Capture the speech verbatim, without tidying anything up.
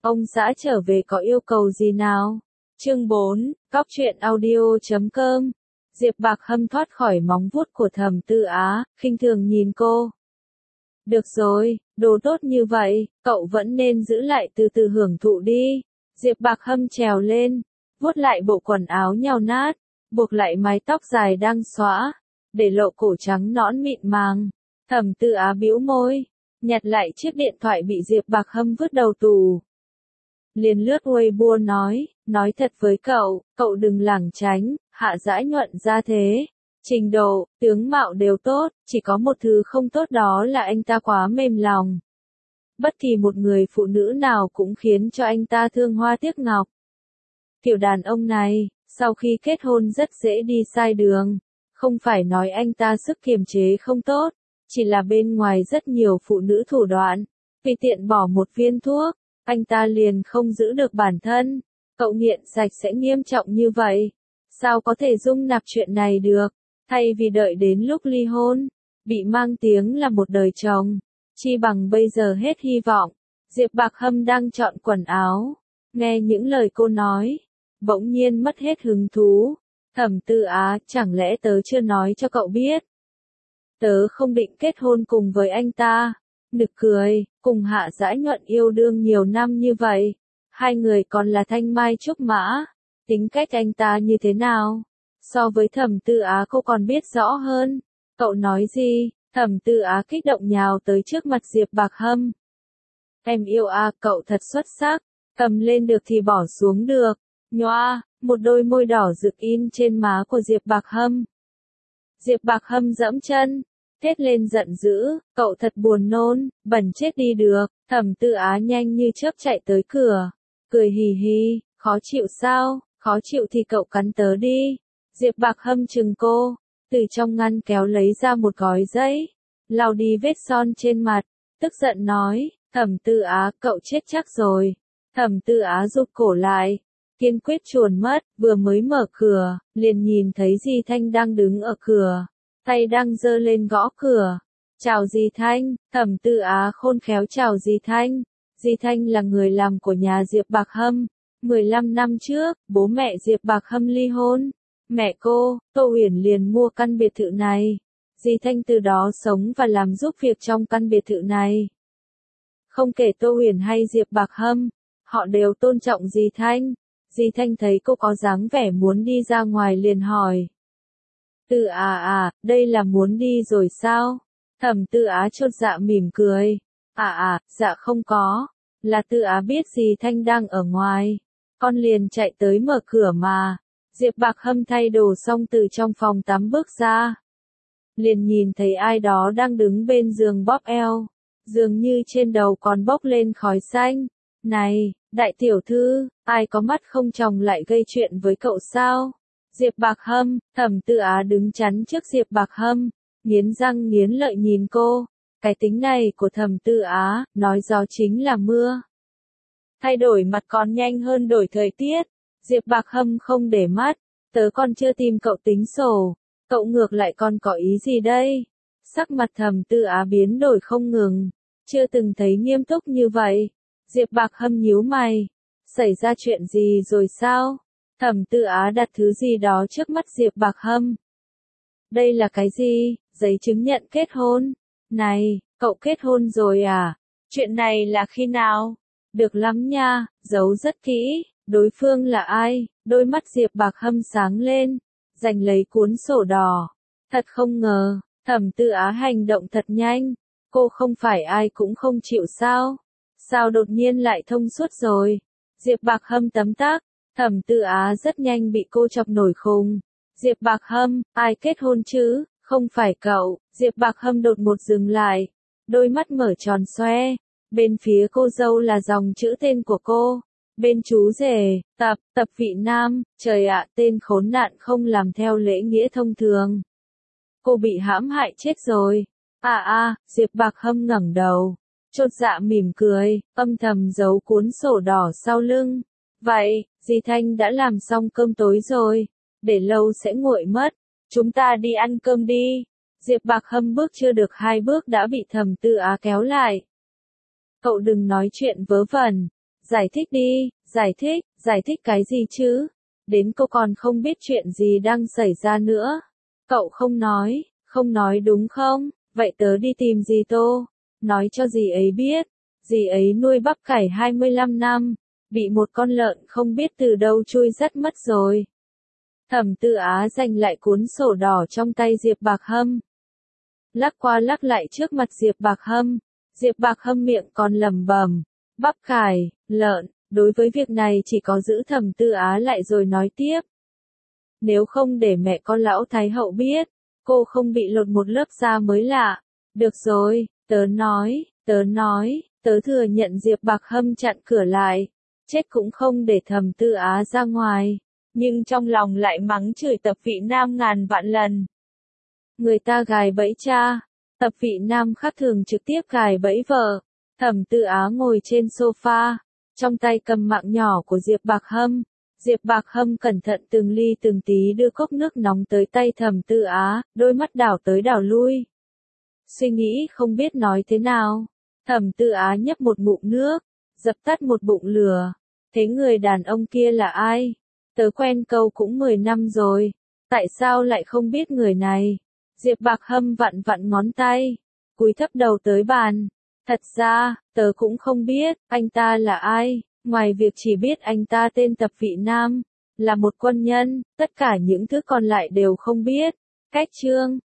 Ông xã trở về có yêu cầu gì nào? Chương bốn, cóc truyện audio chấm com. Diệp Bạc Hâm thoát khỏi móng vuốt của Thẩm Tư Á, khinh thường nhìn cô. Được rồi, đồ tốt như vậy, cậu vẫn nên giữ lại từ từ hưởng thụ đi. Diệp Bạc Hâm trèo lên, vuốt lại bộ quần áo nhàu nát, buộc lại mái tóc dài đang xõa, để lộ cổ trắng nõn mịn màng. Thẩm Tư Á bĩu môi, nhặt lại chiếc điện thoại bị Diệp Bạc Hâm vứt đầu tủ. Liền lướt Weibo nói, nói thật với cậu, cậu đừng lảng tránh, Hạ Dãi nhuận ra thế. Trình độ, tướng mạo đều tốt, chỉ có một thứ không tốt đó là anh ta quá mềm lòng. Bất kỳ một người phụ nữ nào cũng khiến cho anh ta thương hoa tiếc ngọc. Kiểu đàn ông này, sau khi kết hôn rất dễ đi sai đường. Không phải nói anh ta sức kiềm chế không tốt, chỉ là bên ngoài rất nhiều phụ nữ thủ đoạn. Vì tiện bỏ một viên thuốc, anh ta liền không giữ được bản thân. Cậu nghiện sạch sẽ nghiêm trọng như vậy. Sao có thể dung nạp chuyện này được? Thay vì đợi đến lúc ly hôn, bị mang tiếng là một đời chồng, chi bằng bây giờ hết hy vọng. Diệp Bạc Hâm đang chọn quần áo, nghe những lời cô nói, bỗng nhiên mất hết hứng thú. Thẩm Tư Á, chẳng lẽ tớ chưa nói cho cậu biết? Tớ không định kết hôn cùng với anh ta. Nực cười, cùng Hạ Dãi nhuận yêu đương nhiều năm như vậy, hai người còn là thanh mai trúc mã. Tính cách anh ta như thế nào? So với Thẩm Tư Á cô còn biết rõ hơn. Cậu nói gì? Thẩm Tư Á kích động nhào tới trước mặt Diệp Bạc Hâm. Em yêu à, cậu thật xuất sắc, cầm lên được thì bỏ xuống được. Nhoa, một đôi môi đỏ rực in trên má của Diệp Bạc Hâm. Diệp Bạc Hâm giẫm chân, thét lên giận dữ, cậu thật buồn nôn, bẩn chết đi được. Thẩm Tư Á nhanh như chớp chạy tới cửa, cười hì hì, khó chịu sao? Khó chịu thì cậu cắn tớ đi. Diệp Bạc Hâm chừng cô, từ trong ngăn kéo lấy ra một gói giấy, lau đi vết son trên mặt, tức giận nói, Thẩm Tư Á, cậu chết chắc rồi. Thẩm Tư Á rụt cổ lại, kiên quyết chuồn mất, vừa mới mở cửa, liền nhìn thấy Di Thanh đang đứng ở cửa, tay đang giơ lên gõ cửa. Chào Di Thanh. Thẩm Tư Á khôn khéo chào Di Thanh. Di Thanh là người làm của nhà Diệp Bạc Hâm. mười lăm năm trước, bố mẹ Diệp Bạc Hâm ly hôn. Mẹ cô, Tô Uyển liền mua căn biệt thự này. Di Thanh từ đó sống và làm giúp việc trong căn biệt thự này. Không kể Tô Uyển hay Diệp Bạc Hâm, họ đều tôn trọng Di Thanh. Di Thanh thấy cô có dáng vẻ muốn đi ra ngoài liền hỏi. Tư Á à, đây là muốn đi rồi sao? Thẩm Tư Á chột dạ mỉm cười. À à, dạ không có. Là Tư Á biết Di Thanh đang ở ngoài. Con liền chạy tới mở cửa mà. Diệp Bạc Hâm thay đồ xong từ trong phòng tắm bước ra. Liền nhìn thấy ai đó đang đứng bên giường bóp eo. Dường như trên đầu còn bốc lên khói xanh. Này, đại tiểu thư, ai có mắt không tròng lại gây chuyện với cậu sao? Diệp Bạc Hâm. Thẩm Tư Á đứng chắn trước Diệp Bạc Hâm, nghiến răng nghiến lợi nhìn cô. Cái tính này của Thẩm Tư Á, nói gió chính là mưa. Thay đổi mặt còn nhanh hơn đổi thời tiết. Diệp Bạc Hâm không để mắt, tớ còn chưa tìm cậu tính sổ, cậu ngược lại còn có ý gì đây? Sắc mặt Thẩm Tư Á biến đổi không ngừng, chưa từng thấy nghiêm túc như vậy. Diệp Bạc Hâm nhíu mày, xảy ra chuyện gì rồi sao? Thẩm Tư Á đặt thứ gì đó trước mắt Diệp Bạc Hâm. Đây là cái gì? Giấy chứng nhận kết hôn. Này, cậu kết hôn rồi à? Chuyện này là khi nào? Được lắm nha, giấu rất kỹ. Đối phương là ai? Đôi mắt Diệp Bạc Hâm sáng lên, giành lấy cuốn sổ đỏ. Thật không ngờ, Thẩm Tư Á hành động thật nhanh. Cô không phải ai cũng không chịu sao? Sao đột nhiên lại thông suốt rồi? Diệp Bạc Hâm tấm tắc. Thẩm Tư Á rất nhanh bị cô chọc nổi khùng. Diệp Bạc Hâm, ai kết hôn chứ? Không phải cậu. Diệp Bạc Hâm đột ngột dừng lại, đôi mắt mở tròn xoe. Bên phía cô dâu là dòng chữ tên của cô. Bên chú rể, tập, tập vị nam, trời ạ, tên khốn nạn không làm theo lễ nghĩa thông thường. Cô bị hãm hại chết rồi. À à, Diệp Bạc Hâm ngẩng đầu, chột dạ mỉm cười, âm thầm giấu cuốn sổ đỏ sau lưng. Vậy, Di Thanh đã làm xong cơm tối rồi, để lâu sẽ nguội mất. Chúng ta đi ăn cơm đi. Diệp Bạc Hâm bước chưa được hai bước đã bị Thẩm Tư Á kéo lại. Cậu đừng nói chuyện vớ vẩn. Giải thích đi, giải thích, giải thích cái gì chứ? Đến cô còn không biết chuyện gì đang xảy ra nữa. Cậu không nói, không nói đúng không? Vậy tớ đi tìm dì Tô, nói cho dì ấy biết. Dì ấy nuôi bắp cải hai mươi lăm năm, bị một con lợn không biết từ đâu chui dắt mất rồi. Thẩm Tư Á giành lại cuốn sổ đỏ trong tay Diệp Bạc Hâm. Lắc qua lắc lại trước mặt Diệp Bạc Hâm. Diệp Bạc Hâm miệng còn lẩm bẩm, bắp cải, lợn, đối với việc này chỉ có giữ Thẩm Tư Á lại rồi nói tiếp. Nếu không để mẹ con lão Thái Hậu biết, cô không bị lột một lớp da mới lạ. Được rồi, tớ nói, tớ nói, tớ thừa nhận. Diệp Bạc Hâm chặn cửa lại, chết cũng không để Thẩm Tư Á ra ngoài, nhưng trong lòng lại mắng chửi Tập Vị Nam ngàn vạn lần. Người ta gài bẫy cha, Tập Vị Nam khác thường trực tiếp gài bẫy vợ. Thẩm Tư Á ngồi trên sofa, trong tay cầm mạng nhỏ của Diệp Bạc Hâm. Diệp Bạc Hâm cẩn thận từng ly từng tí đưa cốc nước nóng tới tay Thẩm Tư Á, đôi mắt đảo tới đảo lui. Suy nghĩ không biết nói thế nào. Thẩm Tư Á nhấp một ngụm nước, dập tắt một bụng lửa. Thế người đàn ông kia là ai? Tớ quen cậu cũng mười năm rồi, tại sao lại không biết người này? Diệp Bạc Hâm vặn vặn ngón tay, cúi thấp đầu tới bàn. Thật ra, tớ cũng không biết, anh ta là ai, ngoài việc chỉ biết anh ta tên Tập Vị Nam, là một quân nhân, tất cả những thứ còn lại đều không biết. Cách chương